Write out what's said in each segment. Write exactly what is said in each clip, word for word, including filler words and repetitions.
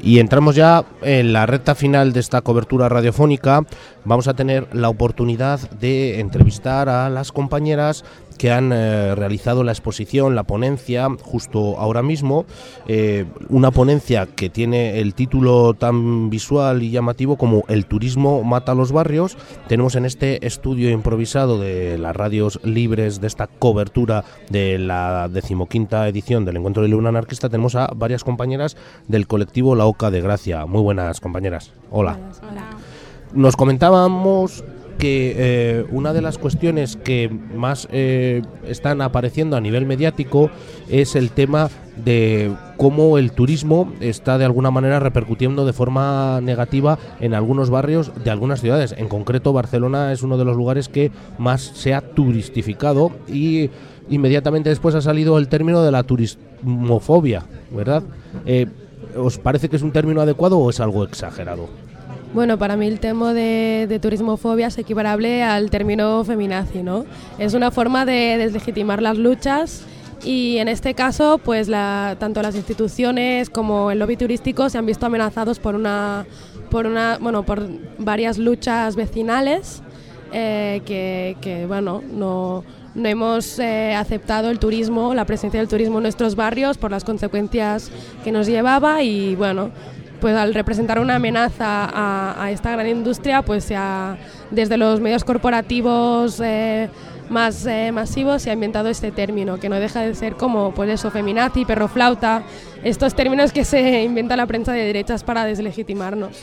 Y entramos ya en la recta final de esta cobertura radiofónica. Vamos a tener la oportunidad de entrevistar a las compañeras que han eh, realizado la exposición, la ponencia, justo ahora mismo. Eh, una ponencia que tiene el título tan visual y llamativo como El turismo mata los barrios. Tenemos en este estudio improvisado de las radios libres de esta cobertura de la decimoquinta edición del Encuentro de Luna Anarquista, tenemos a varias compañeras del colectivo La Oca de Gracia. Muy buenas, compañeras. Hola. Hola. Nos comentábamos que eh, una de las cuestiones que más eh, están apareciendo a nivel mediático es el tema de cómo el turismo está de alguna manera repercutiendo de forma negativa en algunos barrios de algunas ciudades. En concreto, Barcelona es uno de los lugares que más se ha turistificado y inmediatamente después ha salido el término de la turismofobia, ¿verdad? Eh, ¿Os parece que es un término adecuado o es algo exagerado? Bueno, para mí el tema de, de turismofobia es equiparable al término feminazi, ¿no? Es una forma de deslegitimar las luchas y en este caso, pues la, tanto las instituciones como el lobby turístico se han visto amenazados por una, por una, bueno, por varias luchas vecinales eh, que, que, bueno, no, no hemos eh, aceptado el turismo, la presencia del turismo en nuestros barrios por las consecuencias que nos llevaba y, bueno, pues al representar una amenaza a, a esta gran industria, pues se ha, desde los medios corporativos eh, más eh, masivos se ha inventado este término, que no deja de ser como, pues eso, feminazi, perroflauta, estos términos que se inventa la prensa de derechas para deslegitimarnos.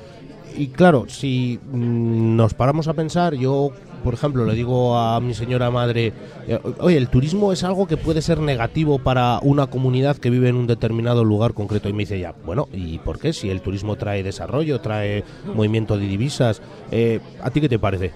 Y claro, si mmm, nos paramos a pensar, yo, por ejemplo, le digo a mi señora madre, eh, oye, el turismo es algo que puede ser negativo para una comunidad que vive en un determinado lugar concreto. Y me dice ella, bueno, ¿y por qué? Si el turismo trae desarrollo, trae movimiento de divisas, eh, ¿a ti qué te parece?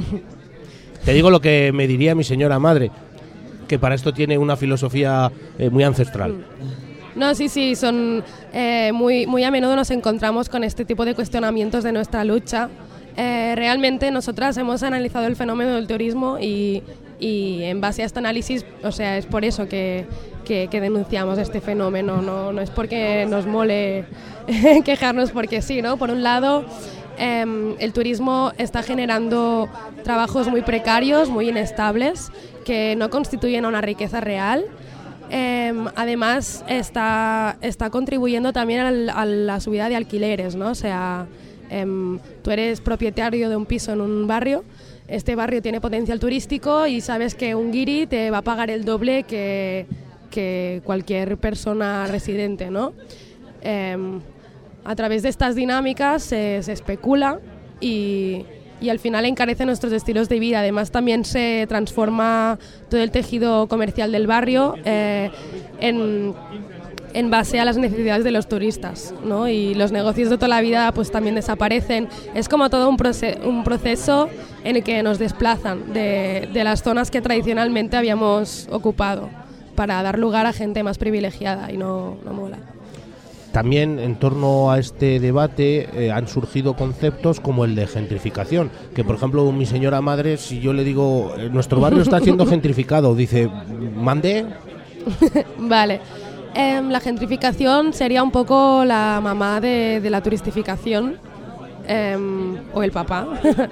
Te digo lo que me diría mi señora madre, que para esto tiene una filosofía eh, muy ancestral. No, sí, sí, son eh, muy, muy a menudo nos encontramos con este tipo de cuestionamientos de nuestra lucha. Eh, realmente nosotras hemos analizado el fenómeno del turismo y, y en base a este análisis, o sea, es por eso que, que, que denunciamos este fenómeno, no, no es porque nos mole quejarnos porque sí, ¿no? Por un lado, eh, el turismo está generando trabajos muy precarios, muy inestables, que no constituyen una riqueza real. Eh, además está, está contribuyendo también al, a la subida de alquileres, ¿no? O sea, eh, tú eres propietario de un piso en un barrio, este barrio tiene potencial turístico y sabes que un guiri te va a pagar el doble que, que cualquier persona residente, ¿no? Eh, a través de estas dinámicas se, se especula y... y al final encarece nuestros estilos de vida. Además también se transforma todo el tejido comercial del barrio eh, en, en base a las necesidades de los turistas, ¿no? Y los negocios de toda la vida pues también desaparecen. Es como todo un, proce- un proceso en el que nos desplazan de, de las zonas que tradicionalmente habíamos ocupado para dar lugar a gente más privilegiada y no, no mola. También en torno a este debate eh, han surgido conceptos como el de gentrificación, que por ejemplo mi señora madre, si yo le digo eh, nuestro barrio está siendo gentrificado, dice, ¿mande? Vale, eh, la gentrificación sería un poco la mamá de, de la turistificación, eh, o el papá.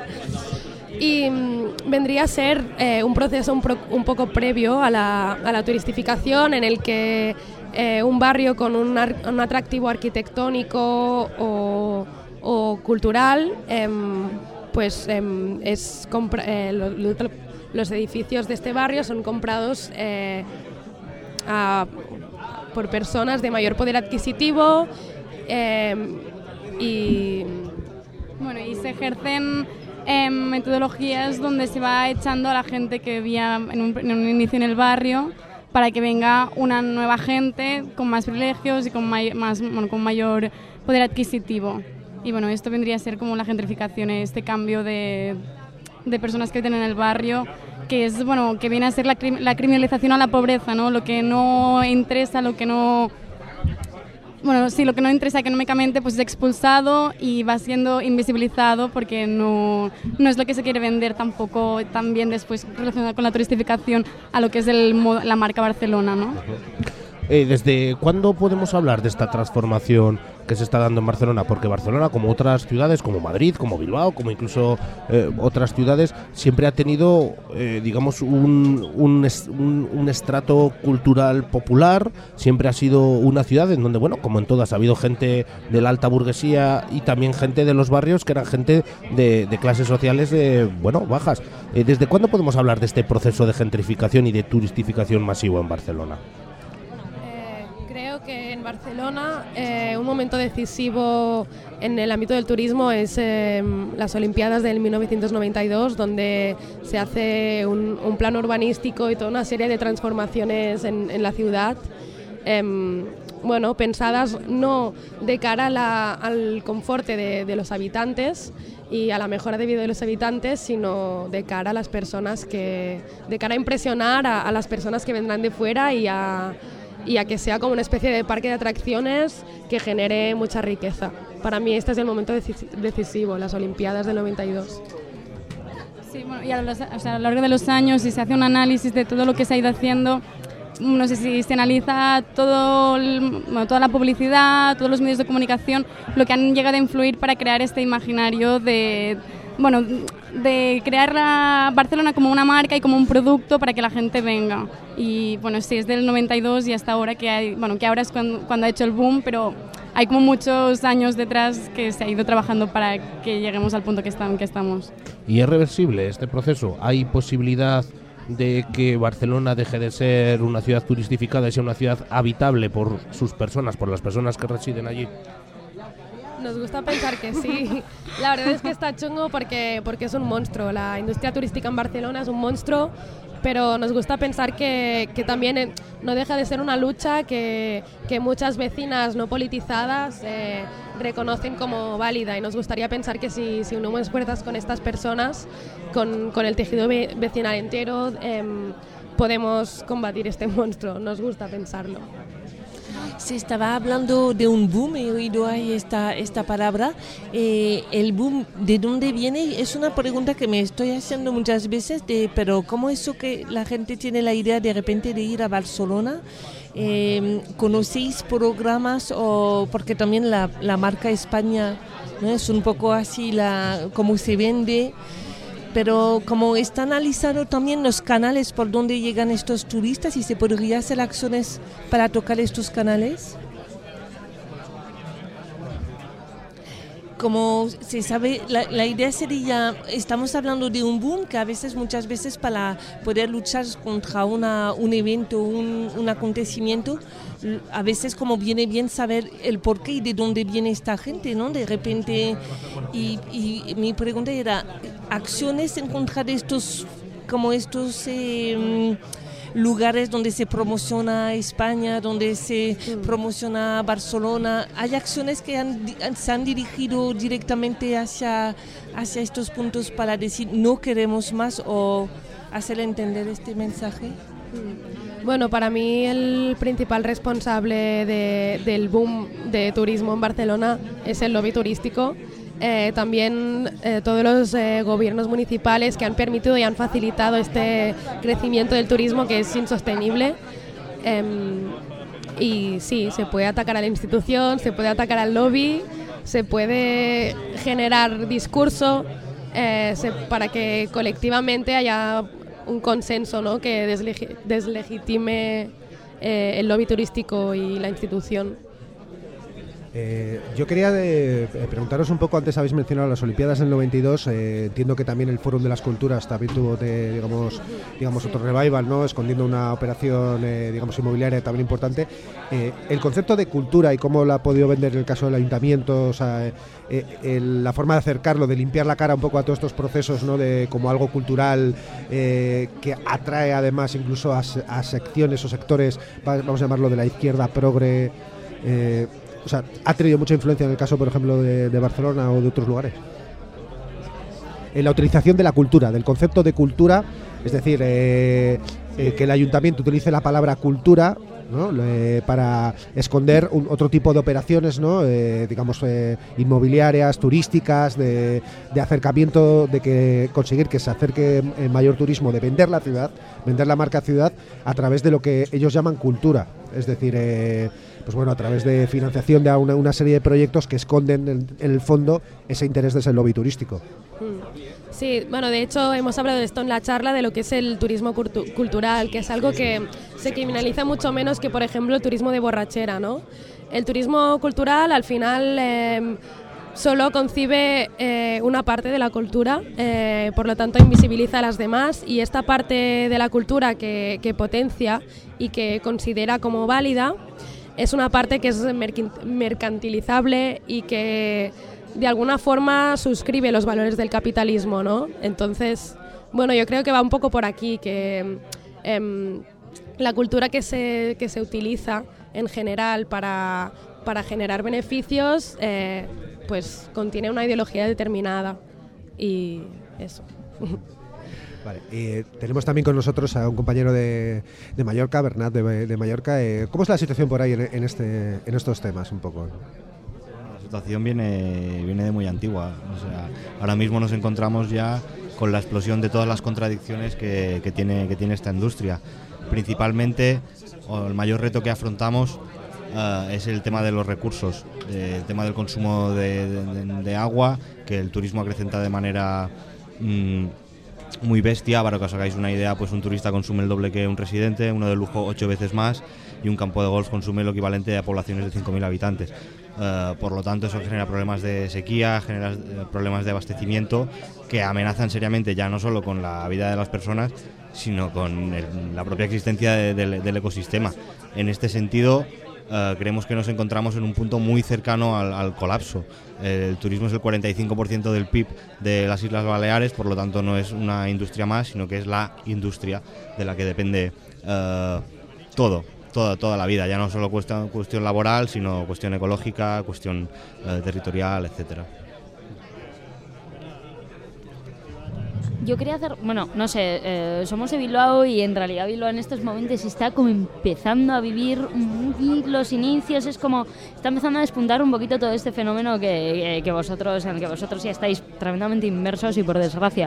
Y mm, vendría a ser eh, un proceso un, pro, un poco previo a la, a la turistificación en el que eh, un barrio con un, ar, un atractivo arquitectónico o, o cultural eh, pues eh, es compra, eh, lo, lo, los edificios de este barrio son comprados eh, a, por personas de mayor poder adquisitivo eh, y bueno y se ejercen Eh, metodologías donde se va echando a la gente que vivía en un, en un inicio en el barrio para que venga una nueva gente con más privilegios y con, may, más, bueno, con mayor poder adquisitivo. Y bueno, esto vendría a ser como la gentrificación, este cambio de, de personas que viven en el barrio, que es bueno que viene a ser la, crim, la criminalización a la pobreza, ¿no? Lo que no interesa, lo que no... Bueno, sí, lo que no interesa económicamente pues es expulsado y va siendo invisibilizado porque no, no es lo que se quiere vender tampoco también después relacionado con la turistificación a lo que es el, la marca Barcelona, ¿no? Eh, ¿Desde cuándo podemos hablar de esta transformación que se está dando en Barcelona, porque Barcelona, como otras ciudades, como Madrid, como Bilbao, como incluso eh, otras ciudades, siempre ha tenido, eh, digamos, un, un, un, un estrato cultural popular, siempre ha sido una ciudad en donde, bueno, como en todas, ha habido gente de la alta burguesía y también gente de los barrios que eran gente de, de clases sociales, de, bueno, bajas. Eh, ¿Desde cuándo podemos hablar de este proceso de gentrificación y de turistificación masivo en Barcelona? Creo que en Barcelona eh, un momento decisivo en el ámbito del turismo es eh, las Olimpiadas del mil novecientos noventa y dos, donde se hace un, un plan urbanístico y toda una serie de transformaciones en, en la ciudad, eh, bueno, pensadas no de cara a la, al confort de, de los habitantes y a la mejora de vida de los habitantes, sino de cara a las personas que, de cara a impresionar a, a las personas que vendrán de fuera y a y a que sea como una especie de parque de atracciones que genere mucha riqueza. Para mí este es el momento decisivo, las Olimpiadas del noventa y dos. Sí, bueno, y a, los, o sea, a lo largo de los años, si se hace un análisis de todo lo que se ha ido haciendo, no sé si se analiza todo el, bueno, toda la publicidad, todos los medios de comunicación, lo que han llegado a influir para crear este imaginario de... bueno, de crear a Barcelona como una marca y como un producto para que la gente venga. Y bueno, sí, es del noventa y dos y hasta ahora que hay, bueno, que ahora es cuando, cuando ha hecho el boom, pero hay como muchos años detrás que se ha ido trabajando para que lleguemos al punto que, está, en que estamos. ¿Y es reversible este proceso? ¿Hay posibilidad de que Barcelona deje de ser una ciudad turistificada y sea una ciudad habitable por sus personas, por las personas que residen allí? Nos gusta pensar que sí. La verdad es que está chungo porque, porque es un monstruo. La industria turística en Barcelona es un monstruo, pero nos gusta pensar que, que también no deja de ser una lucha que, que muchas vecinas no politizadas eh, reconocen como válida, y nos gustaría pensar que si, si unimos fuerzas con estas personas, con, con el tejido ve- vecinal entero, eh, podemos combatir este monstruo. Nos gusta pensarlo. Se estaba hablando de un boom, he oído ahí esta, esta palabra. Eh, el boom, ¿de dónde viene? Es una pregunta que me estoy haciendo muchas veces, de, pero ¿cómo es eso que la gente tiene la idea de repente de ir a Barcelona? Eh, ¿Conocéis programas? O porque también la, la marca España, ¿no? Es un poco así la cómo se vende. Pero como está analizado también los canales por donde llegan estos turistas, ¿y se podría hacer acciones para tocar estos canales? Como se sabe, la, la idea sería, estamos hablando de un boom que a veces, muchas veces, para poder luchar contra una, un evento, un, un acontecimiento, a veces como viene bien saber el porqué y de dónde viene esta gente, ¿no? De repente, y, y mi pregunta era, ¿acciones en contra de estos, como estos eh, lugares donde se promociona España, donde se promociona Barcelona? ¿Hay acciones que han, se han dirigido directamente hacia, hacia estos puntos para decir no queremos más o hacer entender este mensaje? Bueno, para mí el principal responsable de, del boom de turismo en Barcelona es el lobby turístico. Eh, también eh, todos los eh, gobiernos municipales que han permitido y han facilitado este crecimiento del turismo, que es insostenible. Eh, y sí, se puede atacar a la institución, se puede atacar al lobby, se puede generar discurso eh, se, para que colectivamente haya un consenso, ¿no?, que deslegi- deslegitime eh, el lobby turístico y la institución. Eh, yo quería eh, preguntaros un poco, antes habéis mencionado las Olimpiadas del noventa y dos, eh, entiendo que también el Fórum de las Culturas también tuvo de, digamos, digamos otro revival, ¿no?, escondiendo una operación eh, digamos inmobiliaria también importante. Eh, el concepto de cultura y cómo la ha podido vender en el caso del ayuntamiento, o sea, eh, el, la forma de acercarlo, de limpiar la cara un poco a todos estos procesos, ¿no?, de como algo cultural eh, que atrae además incluso a, a secciones o sectores, vamos a llamarlo de la izquierda progre. Eh, O sea, ¿ha tenido mucha influencia en el caso, por ejemplo, de, de Barcelona o de otros lugares? En la utilización de la cultura, del concepto de cultura, es decir, eh, eh, que el ayuntamiento utilice la palabra cultura, ¿no?, eh, para esconder un, otro tipo de operaciones, ¿no?, eh, digamos, eh, inmobiliarias, turísticas, de, de acercamiento, de que conseguir que se acerque el mayor turismo, de vender la ciudad, vender la marca ciudad a través de lo que ellos llaman cultura. Es decir, eh, pues bueno, a través de financiación de una, una serie de proyectos que esconden en, en el fondo ese interés de ese lobby turístico. Sí, bueno, de hecho hemos hablado de esto en la charla, de lo que es el turismo cultu- cultural, que es algo que se criminaliza mucho menos que, por ejemplo, el turismo de borrachera, ¿no? El turismo cultural, al final, eh, solo concibe eh, una parte de la cultura, eh, por lo tanto invisibiliza a las demás, y esta parte de la cultura que, que potencia y que considera como válida es una parte que es mercantilizable y que de alguna forma suscribe los valores del capitalismo, ¿no? Entonces, bueno, yo creo que va un poco por aquí, que eh, la cultura que se, que se utiliza en general para, para generar beneficios, eh, pues contiene una ideología determinada, y eso. Vale, eh, tenemos también con nosotros a un compañero de, de Mallorca, Bernat de, de Mallorca. Eh, ¿Cómo es la situación por ahí en, en, este, en estos temas un poco? La situación viene, viene de muy antigua. O sea, ahora mismo nos encontramos ya con la explosión de todas las contradicciones que, que, tiene, que tiene esta industria. Principalmente, o el mayor reto que afrontamos uh, es el tema de los recursos, de, el tema del consumo de, de, de agua, que el turismo acrecenta de manera mmm, muy bestia. Para que os hagáis una idea, pues un turista consume el doble que un residente, uno de lujo ocho veces más, y un campo de golf consume lo equivalente a poblaciones de cinco mil habitantes. Uh, por lo tanto, eso genera problemas de sequía, genera uh, problemas de abastecimiento que amenazan seriamente ya no solo con la vida de las personas, sino con el, la propia existencia de, de, del ecosistema. En este sentido, uh, creemos que nos encontramos en un punto muy cercano al, al colapso. El turismo es el cuarenta y cinco por ciento del P I B de las Islas Baleares, por lo tanto no es una industria más, sino que es la industria de la que depende uh, todo. Toda, toda la vida, ya no solo cuestión, cuestión laboral, sino cuestión ecológica, cuestión eh, territorial, etcétera. Yo quería hacer, bueno, no sé, eh, somos de Bilbao y en realidad Bilbao en estos momentos está como empezando a vivir muy los inicios, es como, está empezando a despuntar un poquito todo este fenómeno que, que vosotros, en el que vosotros ya estáis tremendamente inmersos y por desgracia.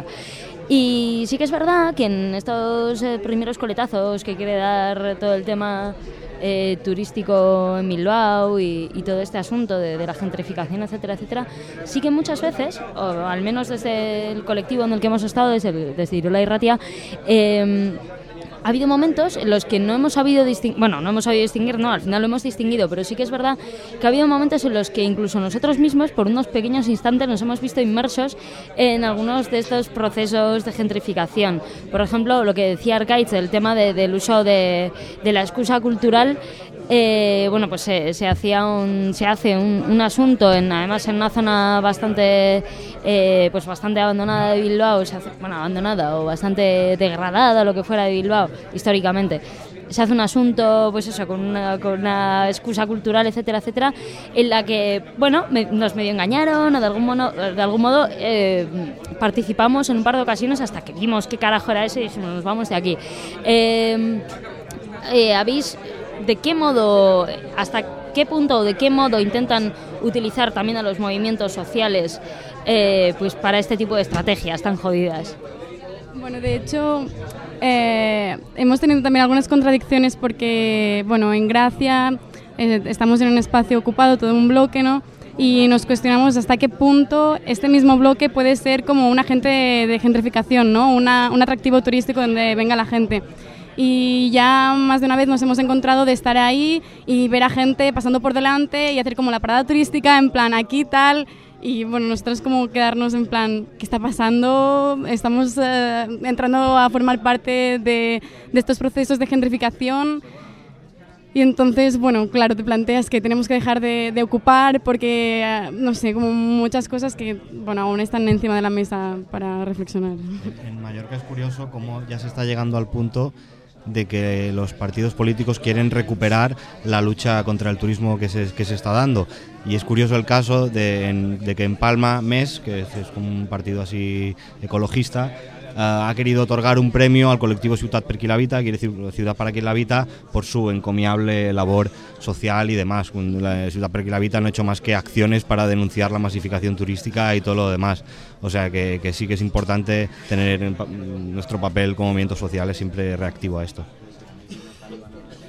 Y sí que es verdad que en estos eh, primeros coletazos que quiere dar todo el tema eh, turístico en Bilbao y, y todo este asunto de, de la gentrificación, etcétera, etcétera, sí que muchas veces, o al menos desde el colectivo en el que hemos estado, desde, el, desde Irola y Ratia, eh, ha habido momentos en los que no hemos sabido distinguir, bueno, no hemos sabido distinguir, no, al final lo hemos distinguido, pero sí que es verdad que ha habido momentos en los que incluso nosotros mismos, por unos pequeños instantes, nos hemos visto inmersos en algunos de estos procesos de gentrificación. Por ejemplo, lo que decía Arkaitz, el tema de, del uso de, de la excusa cultural. Eh, bueno, pues se, se hacía un, se hace un, un asunto en, además en una zona bastante eh, pues bastante abandonada de Bilbao, se hace, bueno, abandonada o bastante degradada, lo que fuera de Bilbao históricamente. Se hace un asunto, pues eso, con una, con una excusa cultural, etcétera, etcétera, en la que, bueno, me, nos medio engañaron o de algún modo, de algún modo eh, participamos en un par de ocasiones hasta que vimos qué carajo era eso y dijimos, nos vamos de aquí. Eh, eh, habéis... ¿De qué modo, hasta qué punto o de qué modo intentan utilizar también a los movimientos sociales eh, pues para este tipo de estrategias tan jodidas? Bueno, de hecho, eh, hemos tenido también algunas contradicciones porque, bueno, en Gracia eh, estamos en un espacio ocupado, todo un bloque, ¿no? Y nos cuestionamos hasta qué punto este mismo bloque puede ser como un agente de, de gentrificación, ¿no? Una, un atractivo turístico donde venga la gente. Y ya más de una vez nos hemos encontrado de estar ahí y ver a gente pasando por delante y hacer como la parada turística en plan aquí tal, y bueno, nosotros como quedarnos en plan ¿qué está pasando? Estamos eh, entrando a formar parte de, de estos procesos de gentrificación. Y entonces, bueno, claro, te planteas que tenemos que dejar de, de ocupar porque, no sé, como muchas cosas que, bueno, aún están encima de la mesa para reflexionar. En Mallorca es curioso cómo ya se está llegando al punto de que los partidos políticos quieren recuperar la lucha contra el turismo que se, que se está dando. Y es curioso el caso de, en, de que en Palma, M E S, que es, es como un partido así ecologista, uh, ha querido otorgar un premio al colectivo Ciutat per qui l'habita, quiere decir Ciudad para quien la habita, por su encomiable labor social y demás. La Ciutat per qui l'habita no ha hecho más que acciones para denunciar la masificación turística y todo lo demás. O sea que, que sí que es importante tener nuestro papel como movimientos sociales siempre reactivo a esto.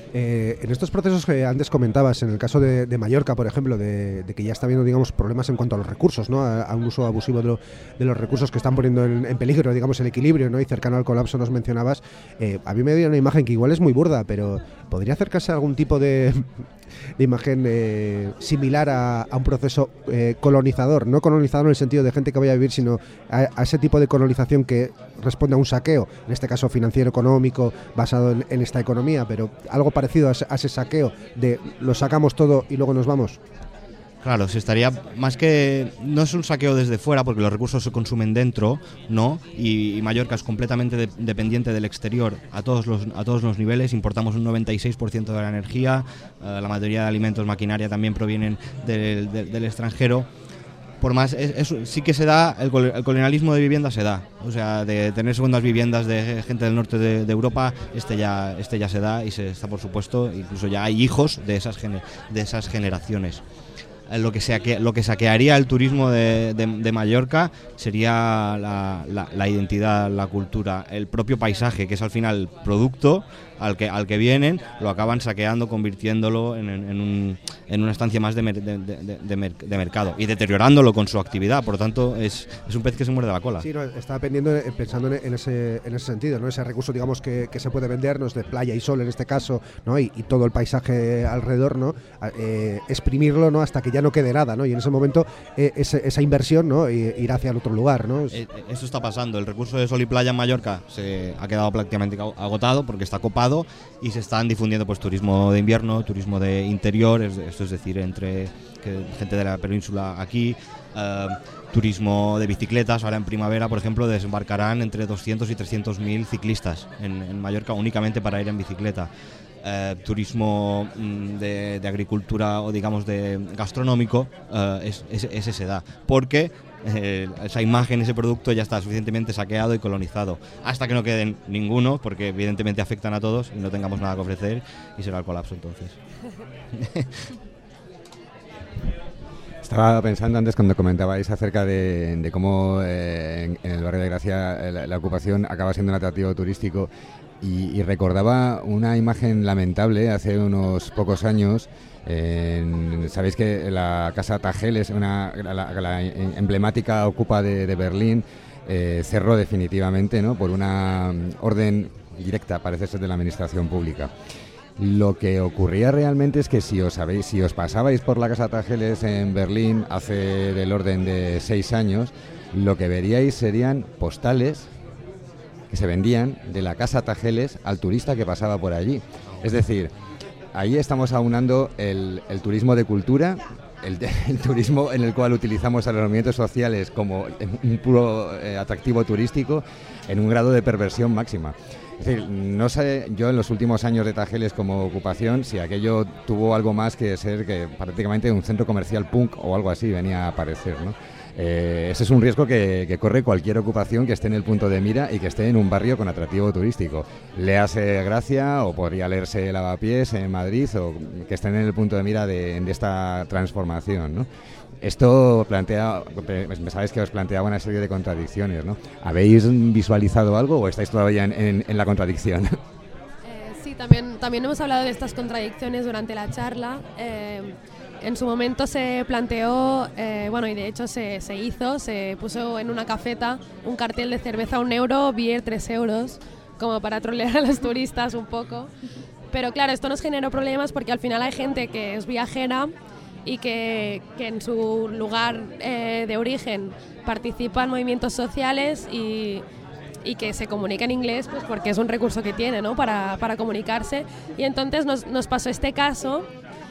Eh, en estos procesos que antes comentabas, en el caso de, de Mallorca, por ejemplo, de, de que ya está habiendo, digamos, problemas en cuanto a los recursos, ¿no? A, a un uso abusivo de, lo, de los recursos que están poniendo en, en peligro, digamos, el equilibrio, ¿no? Y cercano al colapso, nos mencionabas. Eh, a mí me dio una imagen que igual es muy burda, pero ¿podría acercarse a algún tipo de, de imagen eh, similar a, a un proceso eh, colonizador? No colonizador en el sentido de gente que vaya a vivir, sino a, a ese tipo de colonización que responde a un saqueo, en este caso financiero, económico, basado en, en esta economía, pero algo parecido a ese, a ese saqueo de lo sacamos todo y luego nos vamos. Claro, se estaría más que no es un saqueo desde fuera porque los recursos se consumen dentro, ¿no? Y, y Mallorca es completamente de, dependiente del exterior a todos los a todos los niveles. Importamos un noventa y seis por ciento de la energía, eh, la mayoría de alimentos, maquinaria también provienen del, del, del extranjero. Por más, es, es, sí que se da, el, el colonialismo de vivienda se da, o sea, de tener segundas viviendas de gente del norte de, de Europa, este ya, este ya se da y se está, por supuesto, incluso ya hay hijos de esas, de esas generaciones. Lo que, saque, lo que saquearía el turismo de, de, de Mallorca sería la, la, la identidad, la cultura, el propio paisaje, que es al final el producto al que, al que vienen, lo acaban saqueando, convirtiéndolo en, en, un, en una estancia más de, mer, de, de, de, de, mer, de mercado y deteriorándolo con su actividad. Por lo tanto, es, es un pez que se muerde la cola. Sí, no, estaba pendiendo, pensando en ese, en ese sentido, ¿no? Ese recurso, digamos, que, que se puede vender, ¿no? Es de playa y sol en este caso, ¿no? Y, y todo el paisaje alrededor, ¿no? Eh, exprimirlo, ¿no? Hasta que ya no quede nada, ¿no? Y en ese momento eh, ese, esa inversión, ¿no? irá hacia el otro lugar, ¿no? Es... Eso está pasando. El recurso de sol y playa en Mallorca se ha quedado prácticamente agotado porque está copado y se están difundiendo pues turismo de invierno, turismo de interior, esto es decir, entre que, gente de la península aquí, uh, turismo de bicicletas. Ahora en primavera, por ejemplo, desembarcarán entre doscientos y trescientos mil ciclistas en, en Mallorca únicamente para ir en bicicleta. Uh, turismo mm, de, de agricultura o digamos de gastronómico, uh, es, es, ese se da porque eh, esa imagen, ese producto ya está suficientemente saqueado y colonizado hasta que no queden ninguno, porque evidentemente afectan a todos y no tengamos nada que ofrecer y será el colapso entonces. Estaba pensando antes cuando comentabais acerca de, de cómo eh, en, en el barrio de Gracia la, la ocupación acaba siendo un atractivo turístico. Y, y recordaba una imagen lamentable hace unos pocos años. Eh, Sabéis que la Casa Tageles, una, la, la emblemática ocupa de, de Berlín, eh, cerró definitivamente, ¿no? Por una orden directa, parece ser, de la administración pública. Lo que ocurría realmente es que si os sabéis, si os pasabais por la Casa Tageles en Berlín hace del orden de seis años, lo que veríais serían postales que se vendían de la Casa Tageles al turista que pasaba por allí. Es decir, ahí estamos aunando el, el turismo de cultura, el, el turismo en el cual utilizamos a los movimientos sociales como un puro eh, atractivo turístico, en un grado de perversión máxima. Es decir, no sé yo en los últimos años de Tageles como ocupación si aquello tuvo algo más que ser que prácticamente un centro comercial punk o algo así venía a aparecer, ¿no? Eh, ese es un riesgo que, que corre cualquier ocupación que esté en el punto de mira y que esté en un barrio con atractivo turístico. Léase Gracia o podría leerse Lavapiés en Madrid o que estén en el punto de mira de, de esta transformación, ¿no? Esto plantea, sabéis que os planteaba una serie de contradicciones, ¿no? ¿Habéis visualizado algo o estáis todavía en, en, en la contradicción? Eh, sí, también, también hemos hablado de estas contradicciones durante la charla. Eh, En su momento se planteó, eh, bueno, y de hecho se, se hizo, se puso en una cafeta un cartel de cerveza un euro, beer tres euros, como para trolear a los turistas un poco. Pero claro, esto nos generó problemas porque al final hay gente que es viajera y que, que en su lugar eh, de origen participa en movimientos sociales y, y que se comunica en inglés pues porque es un recurso que tiene, ¿no? para, para comunicarse. Y entonces nos, nos pasó este caso.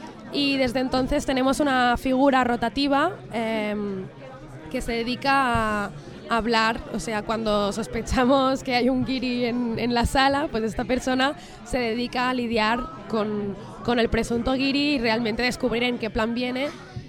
Y desde entonces tenemos una figura rotativa eh, que se dedica a hablar, o sea, cuando sospechamos que hay un guiri en, en la sala, pues esta persona se dedica a lidiar con, con el presunto guiri y realmente descubrir en qué plan viene.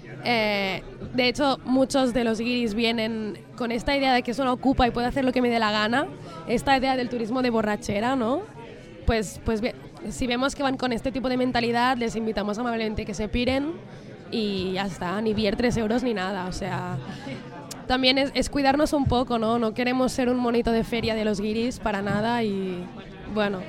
Eh, de hecho, muchos de los guiris vienen con esta idea de que es una ocupa y puede hacer lo que me dé la gana, esta idea del turismo de borrachera, ¿no? Pues, pues bien, si vemos que van con este tipo de mentalidad, les invitamos amablemente que se piren y ya está, ni beer tres euros ni nada, o sea, también es, es cuidarnos un poco, ¿no? No queremos ser un monito de feria de los guiris para nada y, bueno,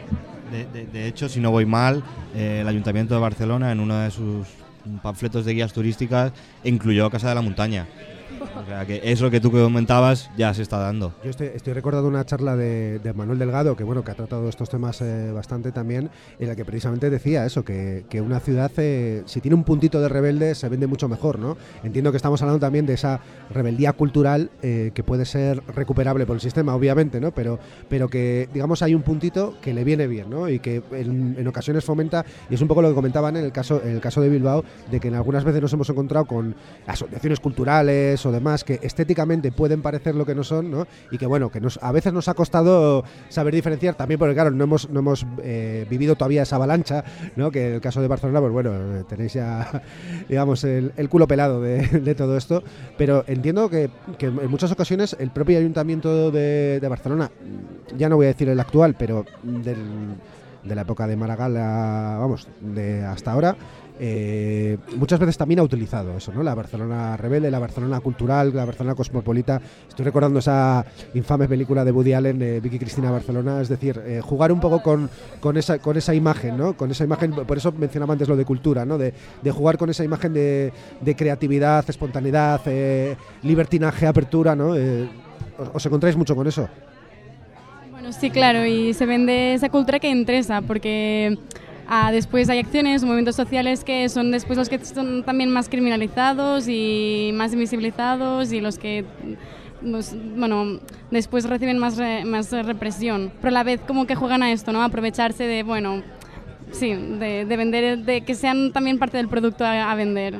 De, de, de hecho, si no voy mal, eh, el Ayuntamiento de Barcelona, en uno de sus panfletos de guías turísticas, incluyó Casa de la Montaña. O sea, que eso que tú comentabas ya se está dando. Yo estoy, estoy recordando una charla de, de Manuel Delgado, que bueno, que ha tratado estos temas eh, bastante también, en la que precisamente decía eso, que, que una ciudad, eh, si tiene un puntito de rebelde, se vende mucho mejor, ¿no? Entiendo que estamos hablando también de esa rebeldía cultural eh, que puede ser recuperable por el sistema, obviamente, ¿no? Pero, pero que, digamos, hay un puntito que le viene bien, ¿no? Y que en, en ocasiones fomenta, y es un poco lo que comentaban en el caso, en el caso de Bilbao, de que en algunas veces nos hemos encontrado con asociaciones culturales o demás que estéticamente pueden parecer lo que no son, ¿no? Y que bueno, que nos, a veces nos ha costado saber diferenciar también, porque claro, no hemos, no hemos eh, vivido todavía esa avalancha, ¿no? Que en el caso de Barcelona, pues bueno, tenéis ya, digamos, el, el culo pelado de, de todo esto, pero entiendo que, que en muchas ocasiones el propio Ayuntamiento de, de Barcelona, ya no voy a decir el actual, pero del, de la época de Maragall, a, vamos, de hasta ahora, Eh, muchas veces también ha utilizado eso, ¿no? La Barcelona rebelde, la Barcelona cultural, la Barcelona cosmopolita. Estoy recordando esa infame película de Woody Allen, eh, Vicky Cristina Barcelona, es decir, eh, jugar un poco con, con, esa, con esa imagen, ¿no? Con esa imagen, por eso mencionaba antes lo de cultura, ¿no? De, de jugar con esa imagen de, de creatividad, espontaneidad, eh, libertinaje, apertura, ¿no? Eh, ¿os, ¿Os encontráis mucho con eso? Bueno, sí, claro, y se vende esa cultura que interesa, porque Ah, después hay acciones, movimientos sociales que son después los que son también más criminalizados y más invisibilizados y los que pues, bueno, después reciben más, re, más represión. Pero a la vez como que juegan a esto, ¿no? A aprovecharse de, bueno, sí, de, de vender, de que sean también parte del producto a, a vender.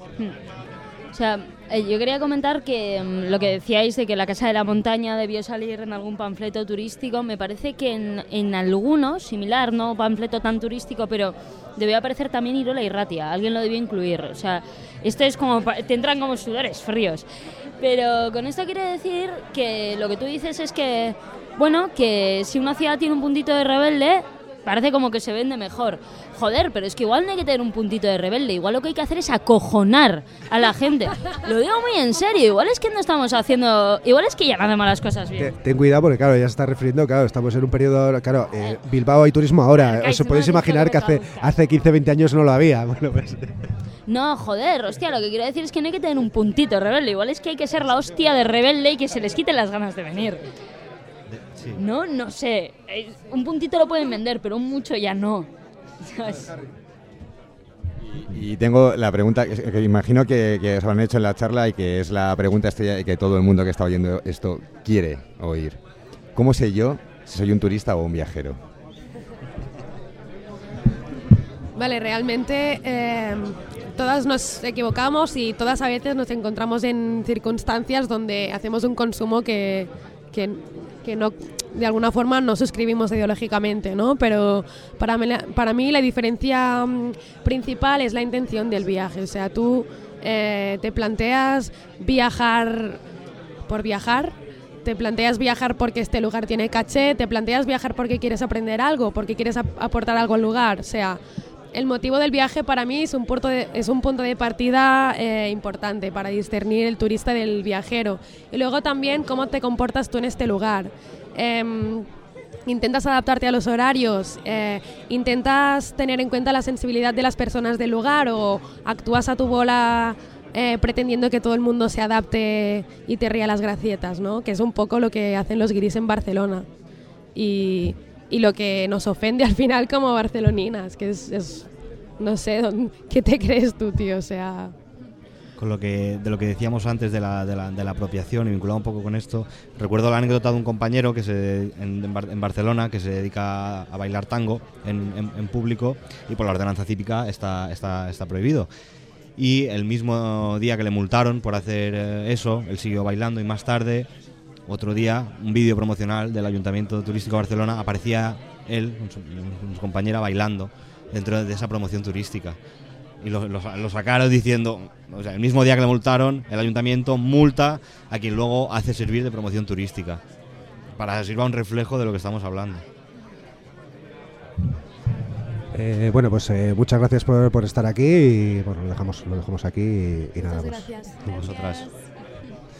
O sea, yo quería comentar que um, lo que decíais de que la Casa de la Montaña debió salir en algún panfleto turístico, me parece que en, en algunos, similar, no panfleto tan turístico, pero debió aparecer también Irola y Ratia, alguien lo debió incluir. O sea, esto es como, te entran como sudores fríos. Pero con esto quiero decir que lo que tú dices es que, bueno, que si una ciudad tiene un puntito de rebelde, parece como que se vende mejor. Joder, pero es que igual no hay que tener un puntito de rebelde. Igual lo que hay que hacer es acojonar a la gente. Lo digo muy en serio. Igual es que no estamos haciendo... Igual es que ya no hacemos las cosas bien. Ten, ten cuidado porque, claro, ya se está refiriendo, claro, estamos en un periodo... Claro, eh, Bilbao hay turismo ahora. Os podéis imaginar que hace, hace quince, veinte años no lo había. Bueno, pues... No, joder, hostia, lo que quiero decir es que no hay que tener un puntito rebelde. Igual es que hay que ser la hostia de rebelde y que se les quiten las ganas de venir. Sí. No, no sé. Un puntito lo pueden vender, pero un mucho ya no. Y, y tengo la pregunta que, que imagino que, que os han hecho en la charla y que es la pregunta estrella y que todo el mundo que está oyendo esto quiere oír. ¿Cómo sé yo si soy un turista o un viajero? Vale, realmente eh, todas nos equivocamos y todas a veces nos encontramos en circunstancias donde hacemos un consumo que, que, que no, de alguna forma no suscribimos ideológicamente, ¿no? Pero para mí, para mí la diferencia um, principal es la intención del viaje. O sea, tú eh, te planteas viajar por viajar, te planteas viajar porque este lugar tiene caché, te planteas viajar porque quieres aprender algo, porque quieres ap- aportar algo al lugar. O sea, el motivo del viaje para mí es un punto de, es un punto de partida eh, importante para discernir el turista del viajero. Y luego también cómo te comportas tú en este lugar. Eh, intentas adaptarte a los horarios, eh, intentas tener en cuenta la sensibilidad de las personas del lugar o actúas a tu bola eh, pretendiendo que todo el mundo se adapte y te ría las gracietas, ¿no? Que es un poco lo que hacen los guiris en Barcelona. Y... y lo que nos ofende al final como barceloninas, que es, es no sé, ¿qué te crees tú, tío? O sea... Con lo que, de lo que decíamos antes de la, de, la, de la apropiación y vinculado un poco con esto, recuerdo la anécdota de un compañero que se, en, en Barcelona que se dedica a bailar tango en, en, en público y por la ordenanza cívica está, está, está prohibido. Y el mismo día que le multaron por hacer eso, él siguió bailando y más tarde... Otro día, un vídeo promocional del Ayuntamiento Turístico de Barcelona, aparecía él con su, con su compañera bailando dentro de esa promoción turística. Y lo, lo, lo sacaron diciendo, o sea, el mismo día que le multaron, el Ayuntamiento multa a quien luego hace servir de promoción turística, para que sirva un reflejo de lo que estamos hablando. Eh, bueno, pues eh, muchas gracias por, por estar aquí y bueno, lo dejamos, lo dejamos aquí y, y nada, muchas pues. gracias. A vosotras.